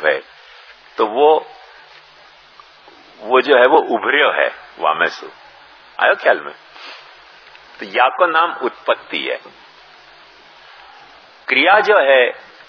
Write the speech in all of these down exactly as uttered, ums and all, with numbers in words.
है, तो वो वो जो है वो उभर्यो है वामेसु। आयो ख्याल में? तो या को नाम उत्पत्ति है। क्रिया जो है,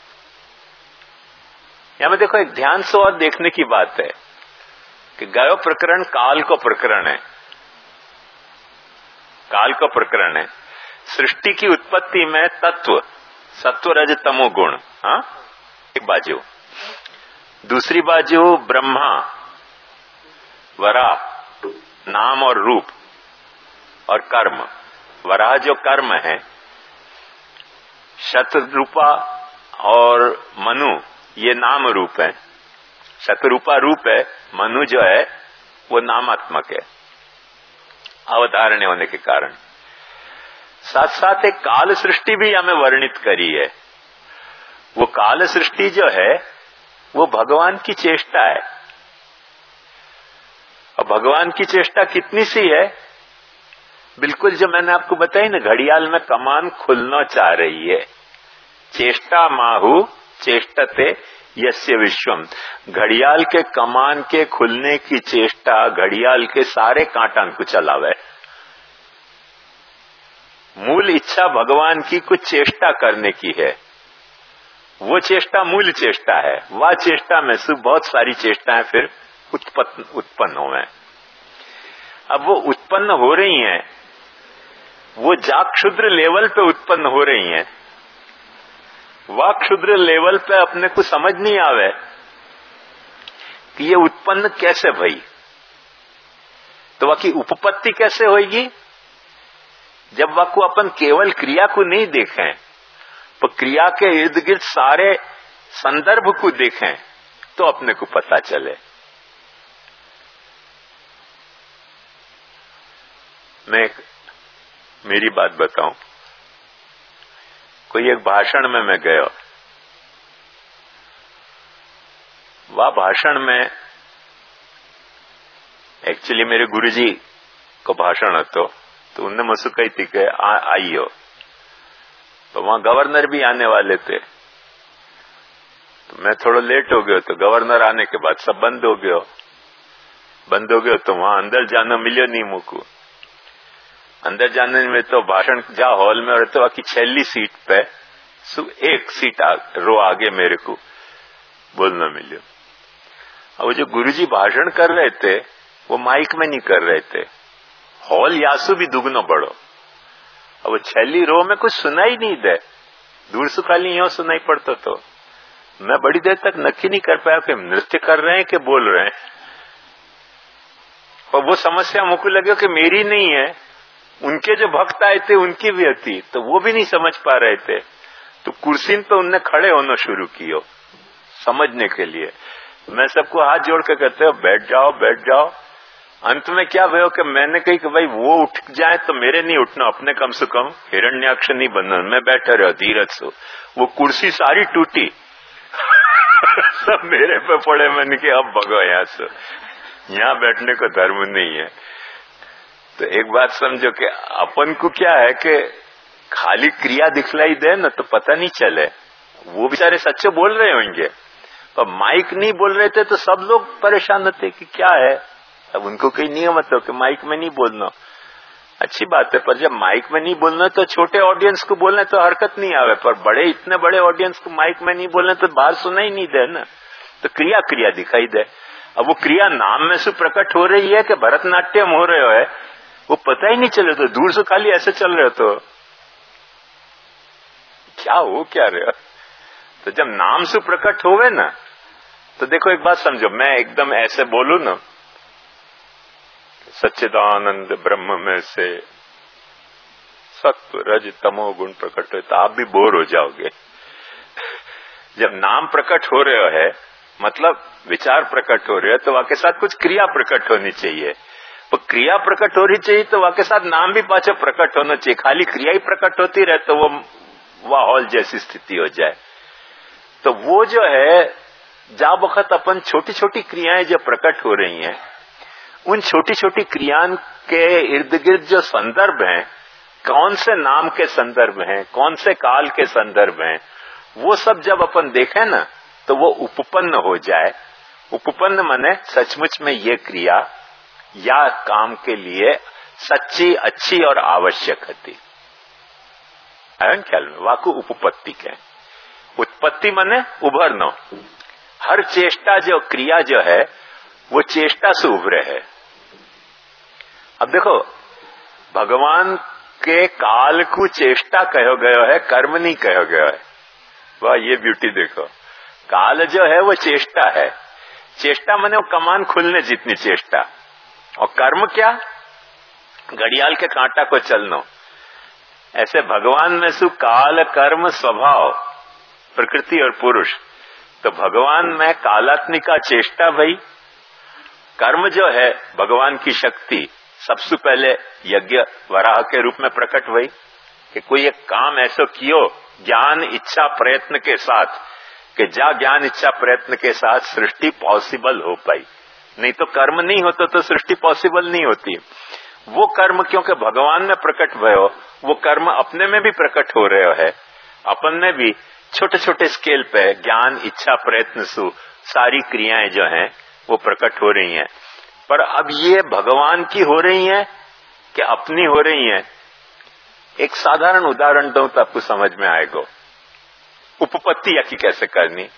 यहां में देखो एक ध्यान से और देखने की बात है कि गयो प्रकरण काल को प्रकरण है, काल को प्रकरण है। सृष्टि की उत्पत्ति में तत्व सत्व रज तमो गुण, हाँ, एक बाजू। दूसरी बाजू ब्रह्मा, वरा, नाम और रूप और कर्म। वराह जो कर्म है, शतरूपा और मनु ये नाम रूप है। शतरूपा रूप है, मनु जो है वो नामात्मक है अवधारण्य होने के कारण। साथ साथ एक काल सृष्टि भी हमें वर्णित करी है। वो काल सृष्टि जो है वो भगवान की चेष्टा है। और भगवान की चेष्टा कितनी सी है? बिल्कुल जो मैंने आपको बताई ना, घड़ियाल में कमान खुलना चाह रही है। चेष्टा माहु चेष्टते यस्य विश्वम। घड़ियाल के कमान के खुलने की चेष्टा घड़ियाल के सारे कांटान को चलावे। मूल इच्छा भगवान की कुछ चेष्टा करने की है, वो चेष्टा मूल चेष्टा है। वह चेष्टा में से बहुत सारी चेष्टाएं फिर उत्पन्न उत्पन्न हुए। अब वो उत्पन्न हो रही हैं, वो जा क्षुद्र लेवल पे उत्पन्न हो रही हैं। वह क्षुद्र लेवल पे अपने को समझ नहीं आवे कि ये उत्पन्न कैसे भई, तो वह की उपपत्ति कैसे होगी। जब वह को अपन केवल क्रिया को नहीं देखें, तो क्रिया के इर्द गिर्द सारे संदर्भ को देखें तो अपने को पता चले। मैं एक मेरी बात बताऊं। कोई एक भाषण में मैं गया, वह भाषण में एक्चुअली मेरे गुरुजी को भाषण હતો, तो उनने मुझसे कही थी कि आइयो। तो वहां गवर्नर भी आने वाले थे, तो मैं थोड़ा लेट हो गया। तो गवर्नर आने के बाद सब बंद हो गया बंद हो गया तो वहां अंदर जाना मिलियो नहीं मुझको। अंदर जाने में तो भाषण जा हॉल में, और तो बाकी छेली सीट पे एक सीट आ, रो आगे मेरे को बोलना मिलियो। और वो जो गुरुजी भाषण कर रहे थे वो माइक में नहीं कर रहे थे, हॉल यासु भी दुगनो बड़ो। अब वो छेली रो में कुछ सुनाई नहीं दे, दूर से खाली यो सुनाई पड़ता। तो मैं बड़ी देर तक नक्की नहीं कर पाया कि नृत्य कर रहे हैं कि बोल रहे हैं। और वो समस्या मुझको लगे कि मेरी नहीं है, उनके जो भक्त आए थे उनकी भी थी, तो वो भी नहीं समझ पा रहे थे। तो कुर्सी पे उनने खड़े होना शुरू किया समझने के लिए। मैं सबको हाथ जोड़ के कहते हो बैठ जाओ बैठ जाओ। अंत में क्या भयो कि मैंने कही कि भाई वो उठ जाए तो मेरे नहीं उठना, अपने कम से कम हिरण्याक्ष नहीं बनना। मैं बैठा रहा धीरज से, वो कुर्सी सारी टूटी सब मेरे पे पड़े। मैंने कि अब भगो यहाँ से, यहाँ बैठने को धर्म नहीं है। तो एक बात समझो कि अपन को क्या है कि खाली क्रिया दिखलाई दे ना तो पता नहीं चले। वो बेचारे सच्चे बोल रहे होंगे, पर माइक नहीं बोल रहे थे तो सब लोग परेशान होते कि क्या है। अब उनको कोई नियम हो कि माइक में नहीं बोलना, अच्छी बात है, पर जब माइक में नहीं बोलना तो छोटे ऑडियंस को बोलने तो हरकत नहीं आवे, पर बड़े इतने बड़े ऑडियंस को माइक में नहीं बोलने तो बाहर सुना ही नहीं दे ना। तो क्रिया क्रिया दिखाई दे। अब वो क्रिया नाम में से प्रकट हो रही है कि भरतनाट्यम हो रहे है, वो पता ही नहीं चले। तो दूर से खाली ऐसे चल रहे तो क्या हो क्या रहे। तो जब नाम से प्रकट होवे ना, तो देखो एक बात समझो, मैं एकदम ऐसे बोलू ना सच्चिदानंद ब्रह्म में से सत्व रज तमो गुण प्रकट हो, तो आप भी बोर हो जाओगे। जब नाम प्रकट हो रहे है मतलब विचार प्रकट हो रहे है, तो वहां के साथ कुछ क्रिया प्रकट होनी चाहिए। तो क्रिया प्रकट होनी चाहिए तो वहां के साथ नाम भी पाछे प्रकट होना चाहिए। खाली क्रिया ही प्रकट होती रहे तो वो वह हॉल जैसी स्थिति हो जाए। तो वो जो है जा वक्त अपन छोटी छोटी क्रियाएं जो प्रकट हो रही हैं, उन छोटी छोटी क्रियाओं के इर्द गिर्द जो संदर्भ हैं, कौन से नाम के संदर्भ हैं, कौन से काल के संदर्भ हैं, वो सब जब अपन देखें ना तो वो उपपन्न हो जाए। उपपन्न माने सचमुच में ये क्रिया या काम के लिए सच्ची, अच्छी और आवश्यक होती। आयन ख्याल में वाकु उपपत्ति के। उत्पत्ति माने उभरना। हर चेष्टा जो क्रिया जो है वो चेष्टा से उभरे है। अब देखो, भगवान के काल को चेष्टा कहो गयो है, कर्म नहीं कहो गयो है। वाह, ये ब्यूटी देखो। काल जो है वो चेष्टा है। चेष्टा माने वो कमान खुलने जितनी चेष्टा। और कर्म क्या? घड़ियाल के कांटा को चलना। ऐसे भगवान में सु काल, कर्म, स्वभाव, प्रकृति और पुरुष। तो भगवान में कालात्मिका चेष्टा भई। कर्म जो है भगवान की शक्ति सबसे पहले यज्ञ वराह के रूप में प्रकट हुई कि कोई एक काम ऐसा कियो ज्ञान, इच्छा, प्रयत्न के साथ कि जा ज्ञान, इच्छा, प्रयत्न के साथ सृष्टि पॉसिबल हो पाई। नहीं तो कर्म नहीं होता तो सृष्टि पॉसिबल नहीं होती। वो कर्म क्योंकि भगवान में प्रकट भयो, वो कर्म अपने में भी प्रकट हो रहे है। अपन में भी छोटे छोटे स्केल पे ज्ञान, इच्छा, प्रयत्न सु सारी क्रियाएं जो हैं वो प्रकट हो रही हैं। पर अब ये भगवान की हो रही हैं कि अपनी हो रही हैं? एक साधारण उदाहरण दूं तो आपको समझ में आएगा उपपत्ति या की कैसे करनी।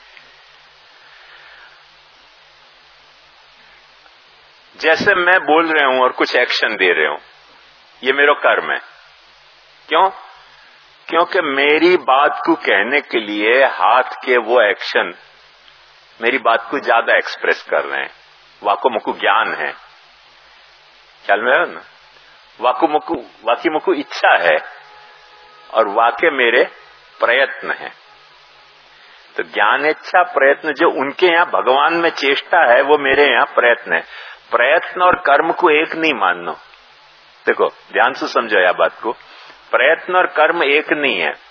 जैसे मैं बोल रहा हूं और कुछ एक्शन दे रहे हूं, ये मेरा कर्म है। क्यों? क्योंकि मेरी बात को कहने के लिए हाथ के वो एक्शन मेरी बात को ज्यादा एक्सप्रेस कर रहे हैं। वाको मुकु ज्ञान है, ख्याल में है ना? वाकु मुकु वाकी मुकु इच्छा है और वाके मेरे प्रयत्न है। तो ज्ञान, इच्छा, प्रयत्न जो उनके यहाँ भगवान में चेष्टा है वो मेरे यहाँ प्रयत्न है। प्रयत्न और कर्म को एक नहीं मानना। देखो ध्यान से समझो यह बात को। प्रयत्न और कर्म एक नहीं है।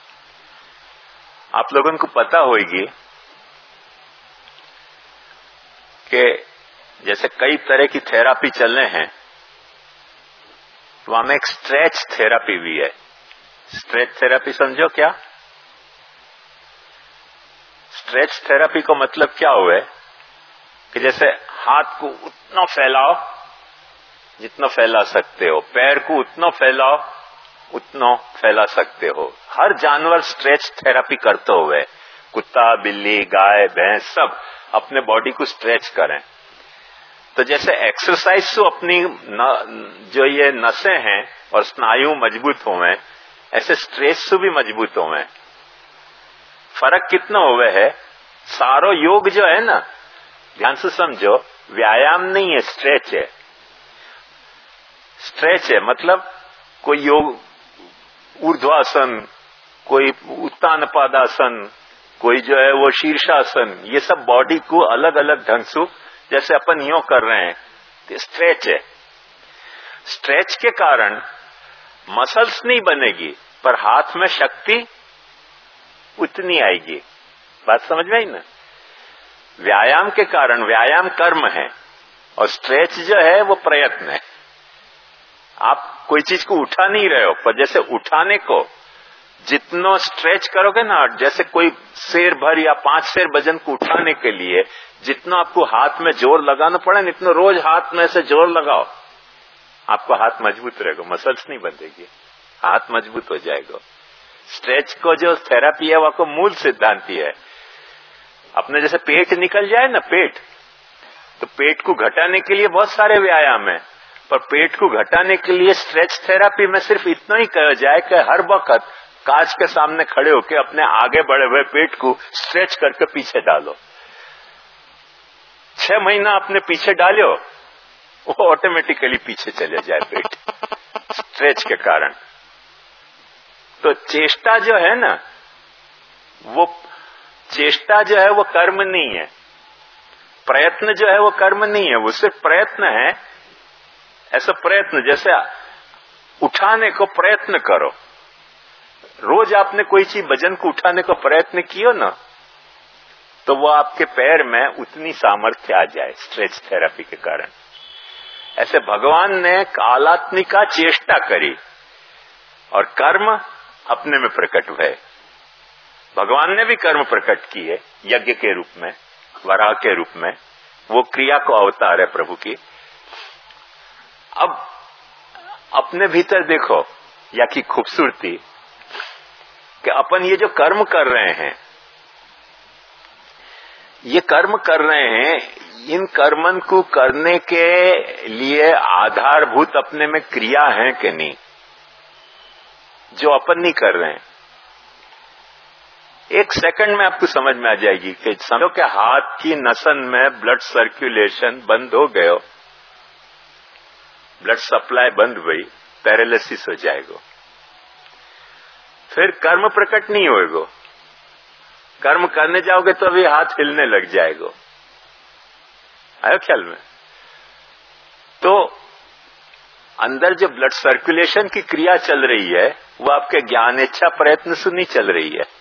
आप लोगों को पता होगी कि जैसे कई तरह की थेरापी चल रहे हैं, वहां में एक स्ट्रेच थेरापी भी है। स्ट्रेच थेरापी समझो क्या? स्ट्रेच थेरापी का मतलब क्या हुआ है कि जैसे हाथ को उतना फैलाओ जितना फैला सकते हो, पैर को उतना फैलाओ उतना फैला सकते हो। हर जानवर स्ट्रेच थेरापी करते हुए, कुत्ता, बिल्ली, गाय, भैंस सब अपने बॉडी को स्ट्रेच करें। तो जैसे एक्सरसाइज से अपनी न, जो ये नसें हैं और स्नायु मजबूत होवे, ऐसे स्ट्रेच से भी मजबूत होवे। फर्क कितना हुआ है? सारो योग जो है ना, ध्यान से समझो, व्यायाम नहीं है, स्ट्रेच है। स्ट्रेच है मतलब कोई योग ऊर्ध्वासन, कोई उत्तान पादासन, कोई जो है वो शीर्षासन, ये सब बॉडी को अलग अलग ढंग से जैसे अपन यो कर रहे हैं, तो स्ट्रेच है। स्ट्रेच के कारण मसल्स नहीं बनेगी पर हाथ में शक्ति उतनी आएगी। बात समझ में आई ना? व्यायाम के कारण, व्यायाम कर्म है और स्ट्रेच जो है वो प्रयत्न है। आप कोई चीज को उठा नहीं रहे हो, पर जैसे उठाने को जितना स्ट्रेच करोगे ना, जैसे कोई शेर भर या पांच शेर वजन को उठाने के लिए जितना आपको हाथ में जोर लगाना पड़े, इतना रोज हाथ में से जोर लगाओ, आपको हाथ मजबूत रहेगा, मसल्स नहीं बंधेगी, हाथ मजबूत हो जाएगा। स्ट्रेच को जो थेरापी है वो मूल सिद्धांति है। अपने जैसे पेट निकल जाए ना, पेट, तो पेट को घटाने के लिए बहुत सारे व्यायाम है, पर पेट को घटाने के लिए स्ट्रेच थेरापी में सिर्फ इतना ही कहा जाए कि हर वक्त कांच के सामने खड़े होकर अपने आगे बढ़े हुए पेट को स्ट्रेच करके पीछे डालो। छह महीना अपने पीछे डालो, वो ऑटोमेटिकली पीछे चले जाए पेट, स्ट्रेच के कारण। तो चेष्टा जो है ना, वो चेष्टा जो है वो कर्म नहीं है, प्रयत्न जो है वो कर्म नहीं है, वो सिर्फ प्रयत्न है। ऐसा प्रयत्न जैसे उठाने को प्रयत्न करो, रोज आपने कोई चीज वजन को उठाने को प्रयत्न किया ना, तो वो आपके पैर में उतनी सामर्थ्य आ जाए स्ट्रेच थेरापी के कारण। ऐसे भगवान ने कालात्मिका चेष्टा करी और कर्म अपने में प्रकट हुए। भगवान ने भी कर्म प्रकट की है यज्ञ के रूप में, वराह के रूप में, वो क्रिया को अवतार है प्रभु की। अब अपने भीतर देखो या की खूबसूरती कि अपन ये जो कर्म कर रहे हैं, ये कर्म कर रहे हैं, इन कर्मन को करने के लिए आधारभूत अपने में क्रिया है कि नहीं, जो अपन नहीं कर रहे हैं। एक सेकंड में आपको समझ में आ जाएगी कि समझो कि हाथ की नसन में ब्लड सर्कुलेशन बंद हो गयो, ब्लड सप्लाई बंद हुई, पैरालिसिस हो जाएगा, फिर कर्म प्रकट नहीं होएगा। कर्म करने जाओगे तो अभी हाथ हिलने लग जाएगा, आयो ख्याल में। तो अंदर जो ब्लड सर्कुलेशन की क्रिया चल रही है वो आपके ज्ञान इच्छा प्रयत्न से नहीं चल रही है।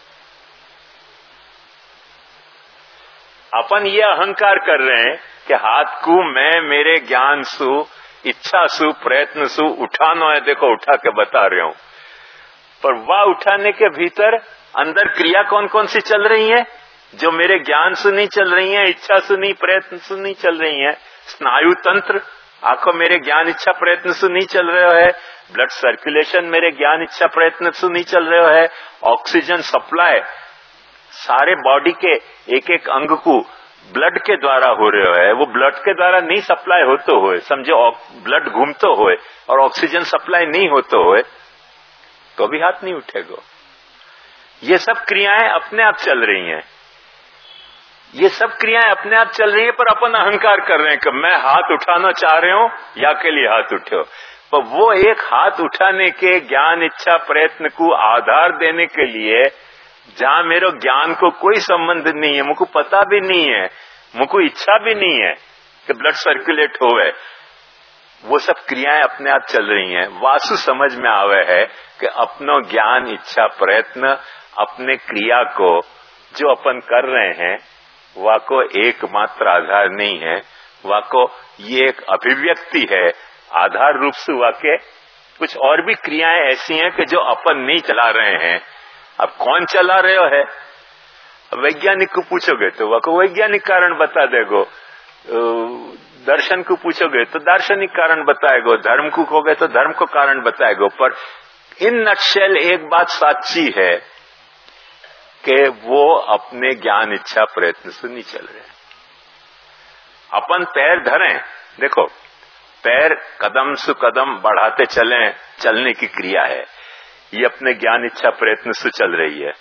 अपन ये अहंकार कर रहे हैं कि हाथ को मैं मेरे ज्ञान सु इच्छा सु प्रयत्न सु उठाना है, देखो उठा के बता रहे हूं, पर वह उठाने के भीतर अंदर क्रिया कौन कौन सी चल रही है जो मेरे ज्ञान से नहीं चल रही है, इच्छा से नहीं, प्रयत्न से नहीं चल रही है। स्नायु तंत्र आंखों मेरे ज्ञान इच्छा प्रयत्न से नहीं चल रहा है, ब्लड सर्कुलेशन मेरे ज्ञान इच्छा प्रयत्न से नहीं चल रहा है, ऑक्सीजन सप्लाई सारे बॉडी के एक एक अंग को ब्लड के द्वारा हो रहा है, वो ब्लड के द्वारा नहीं सप्लाई होते हुए, समझो ब्लड घूमते हुए और ऑक्सीजन सप्लाई नहीं होते हुए तो भी हाथ नहीं उठेगा। ये सब क्रियाएं अपने आप चल रही हैं, ये सब क्रियाएं अपने आप चल रही है, पर अपन अहंकार कर रहे हैं कि मैं हाथ उठाना चाह रहे हूं या के लिए हाथ उठो। पर वो एक हाथ उठाने के ज्ञान इच्छा प्रयत्न को आधार देने के लिए जहां मेरे ज्ञान को कोई संबंध नहीं है, मुझको पता भी नहीं है, मुझको इच्छा भी नहीं है कि ब्लड सर्कुलेट होवे, वो सब क्रियाएं अपने आप चल रही हैं। वासु समझ में आवे है कि अपनो ज्ञान इच्छा प्रयत्न अपने क्रिया को जो अपन कर रहे हैं वाको एकमात्र आधार नहीं है, वाको ये एक अभिव्यक्ति है, आधार रूप से वाके कुछ और भी क्रियाएं ऐसी हैं कि जो अपन नहीं चला रहे हैं। अब कौन चला रहे हो है, वैज्ञानिक को पूछोगे तो वाको वैज्ञानिक कारण बता देगो, दर्शन को पूछोगे तो दार्शनिक कारण बताएगो, धर्म को कहोगे तो धर्म को कारण बताएगो। पर इन नटशेल एक बात साची है कि वो अपने ज्ञान इच्छा प्रयत्न से नहीं चल रहे। अपन पैर धरें, देखो पैर कदम से कदम बढ़ाते चलें, चलने की क्रिया है, ये अपने ज्ञान इच्छा प्रयत्न से चल रही है।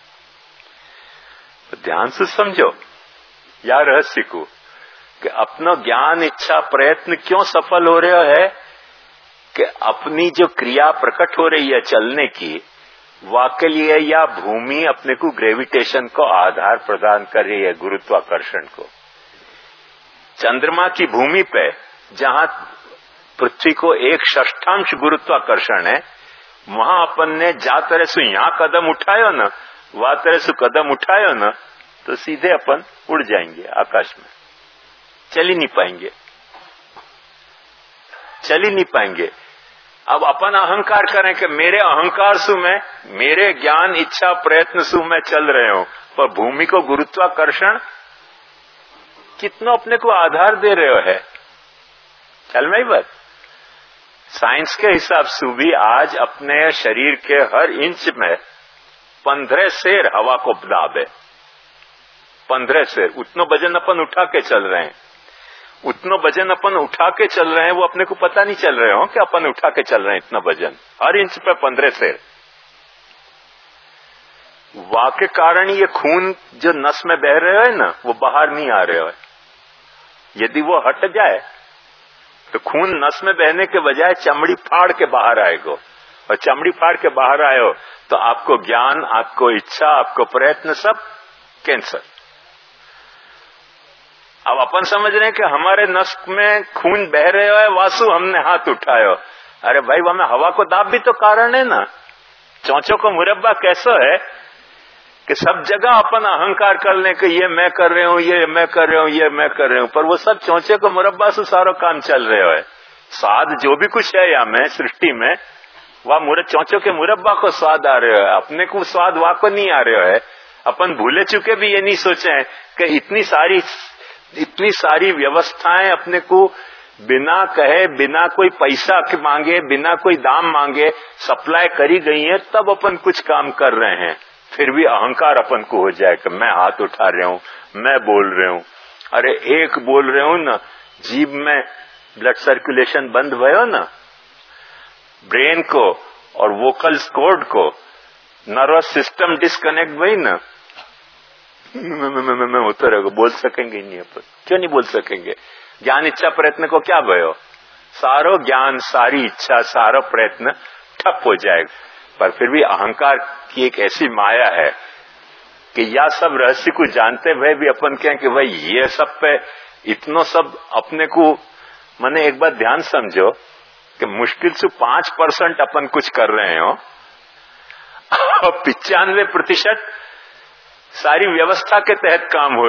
तो ध्यान से समझो या रहस्य को कि अपना ज्ञान इच्छा प्रयत्न क्यों सफल हो रहा है कि अपनी जो क्रिया प्रकट हो रही है चलने की, वाके लिए या भूमि अपने को ग्रेविटेशन को आधार प्रदान कर रही है, गुरुत्वाकर्षण को। चंद्रमा की भूमि पे जहां पृथ्वी को एक षष्ठांश गुरुत्वाकर्षण है, वहां अपन ने जा तरह से यहां कदम उठायो ना, वह तरह से कदम उठायो ना, तो सीधे अपन उड़ जाएंगे आकाश में, चल ही नहीं पाएंगे, चल ही नहीं पाएंगे। अब अपन अहंकार करें कि मेरे अहंकार से मैं, मेरे ज्ञान इच्छा प्रयत्न से मैं चल रहे हूं, पर भूमि को गुरुत्वाकर्षण कितना अपने को आधार दे रहे हो है। चल में ही बात साइंस के हिसाब से भी आज अपने शरीर के हर इंच में पंद्रह शेर हवा को दाब है, पंद्रह शेर। उतना वजन अपन उठा के चल रहे हैं, उतना वजन अपन उठा के चल रहे हैं, वो अपने को पता नहीं चल रहे हो कि अपन उठा के चल रहे हैं इतना वजन, हर इंच पे पंद्रह शेर। वाके कारण ये खून जो नस में बह रहे है ना, वो बाहर नहीं आ रहे हो। यदि वो हट जाए तो खून नस में बहने के बजाय चमड़ी फाड़ के बाहर आएगा, और चमड़ी फाड़ के बाहर आयो तो आपको ज्ञान, आपको इच्छा, आपको प्रयत्न सब कैंसर। अब अपन समझ रहे हैं कि हमारे नस में खून बह रहे हो, वासु हमने हाथ उठायो। अरे भाई हमें हवा को दाब भी तो कारण है ना। चौंचों को मुरब्बा कैसा है कि सब जगह अपन अहंकार कर लें कि ये मैं कर रहे हूं, ये मैं कर रहे हूं, ये मैं कर रहे हूं, पर वो सब चौंचे को मुरब्बा से सारा काम चल रहे हो है। साध जो भी कुछ है या मैं सृष्टि में, वह मुर चौचो के मुरब्बा को स्वाद आ रहे है, अपने को स्वाद वहां को नहीं आ रहा है। अपन भूले चुके भी ये नहीं सोचे हैं कि इतनी सारी इतनी सारी व्यवस्थाएं अपने को बिना कहे, बिना कोई पैसा के मांगे, बिना कोई दाम मांगे सप्लाई करी गई है, तब अपन कुछ काम कर रहे हैं। फिर भी अहंकार अपन को हो जाए कि मैं हाथ उठा रहा हूं, मैं बोल रहा हूं। अरे एक बोल रहे हूं ना, जीभ में ब्लड सर्कुलेशन बंद भयो ना, ब्रेन को और वोकल कॉर्ड को नर्वस सिस्टम डिस्कनेक्ट भई ना, मैं होता रहेगा, बोल सकेंगे नहीं अपन। क्यों नहीं बोल सकेंगे? ज्ञान इच्छा प्रयत्न को क्या भयो? सारो ज्ञान, सारी इच्छा, सारा प्रयत्न ठप हो जाएगा। पर फिर भी अहंकार की एक ऐसी माया है कि यह सब रहस्य को जानते हुए भी अपन कहें कि भाई ये सब पे इतनो सब अपने को, मैंने एक बार ध्यान समझो कि मुश्किल से पांच परसेंट अपन कुछ कर रहे हो और पिचानवे प्रतिशत सारी व्यवस्था के तहत काम हो